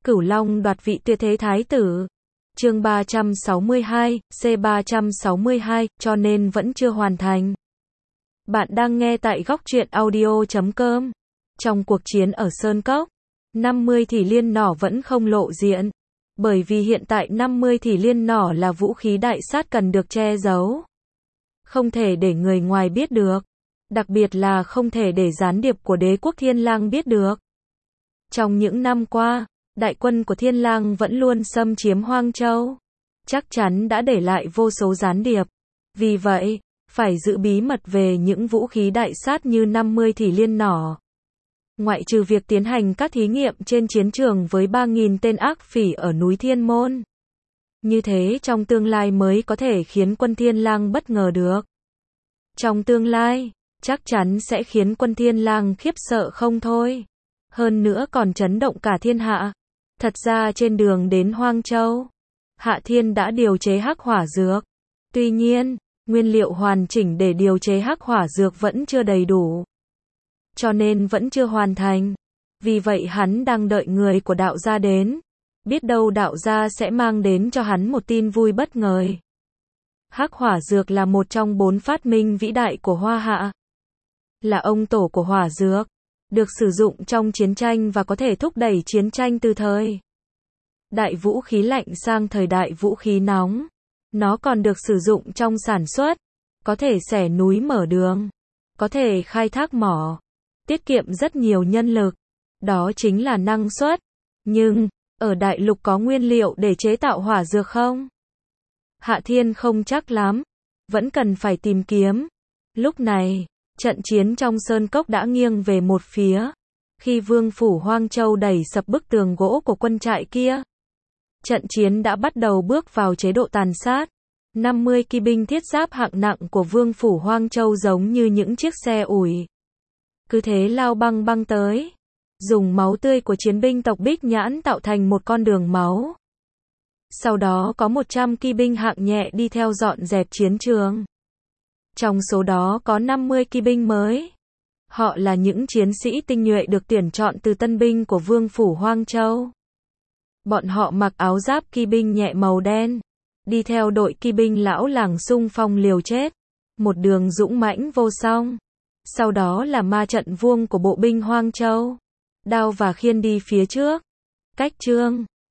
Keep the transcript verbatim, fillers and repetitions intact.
Cửu Long đoạt vị tuyệt thế thái tử. Chương ba trăm sáu mươi hai, C ba trăm sáu mươi hai, cho nên vẫn chưa hoàn thành. Bạn đang nghe tại góc truyện audio chấm com. Trong cuộc chiến ở Sơn Cốc, năm mươi thỉ liên nỏ vẫn không lộ diện. Bởi vì hiện tại năm mươi thỉ liên nỏ là vũ khí đại sát cần được che giấu. Không thể để người ngoài biết được. Đặc biệt là không thể để gián điệp của đế quốc Thiên Lang biết được. Trong những năm qua, đại quân của Thiên Lang vẫn luôn xâm chiếm Hoang Châu. Chắc chắn đã để lại vô số gián điệp. Vì vậy, phải giữ bí mật về những vũ khí đại sát như năm mươi thỉ liên nỏ. Ngoại trừ việc tiến hành các thí nghiệm trên chiến trường với ba nghìn tên ác phỉ ở núi Thiên Môn. Như thế trong tương lai mới có thể khiến quân Thiên Lang bất ngờ được. Trong tương lai, chắc chắn sẽ khiến quân Thiên Lang khiếp sợ không thôi. Hơn nữa còn chấn động cả thiên hạ. Thật ra trên đường đến Hoang Châu, Hạ Thiên đã điều chế hắc hỏa dược. Tuy nhiên, nguyên liệu hoàn chỉnh để điều chế hắc hỏa dược vẫn chưa đầy đủ. Cho nên vẫn chưa hoàn thành. Vì vậy hắn đang đợi người của đạo gia đến. Biết đâu đạo gia sẽ mang đến cho hắn một tin vui bất ngờ. Hắc hỏa dược là một trong bốn phát minh vĩ đại của Hoa Hạ. Là ông tổ của hỏa dược. Được sử dụng trong chiến tranh và có thể thúc đẩy chiến tranh từ thời đại vũ khí lạnh sang thời đại vũ khí nóng. Nó còn được sử dụng trong sản xuất. Có thể xẻ núi mở đường. Có thể khai thác mỏ. Tiết kiệm rất nhiều nhân lực. Đó chính là năng suất. Nhưng, ở đại lục có nguyên liệu để chế tạo hỏa dược không? Hạ Thiên không chắc lắm. Vẫn cần phải tìm kiếm. Lúc này, trận chiến trong Sơn Cốc đã nghiêng về một phía. Khi Vương phủ Hoang Châu đẩy sập bức tường gỗ của quân trại kia, trận chiến đã bắt đầu bước vào chế độ tàn sát. năm mươi kỵ binh thiết giáp hạng nặng của Vương phủ Hoang Châu giống như những chiếc xe ủi. Cứ thế lao băng băng tới. Dùng máu tươi của chiến binh tộc Bích Nhãn tạo thành một con đường máu. Sau đó có một trăm kỵ binh hạng nhẹ đi theo dọn dẹp chiến trường. Trong số đó có năm mươi kỵ binh mới. Họ là những chiến sĩ tinh nhuệ được tuyển chọn từ tân binh của Vương phủ Hoang Châu. Bọn họ mặc áo giáp kỵ binh nhẹ màu đen, đi theo đội kỵ binh lão làng xung phong liều chết, một đường dũng mãnh vô song. Sau đó là ma trận vuông của bộ binh Hoang Châu, đao và khiên đi phía trước. Cách chương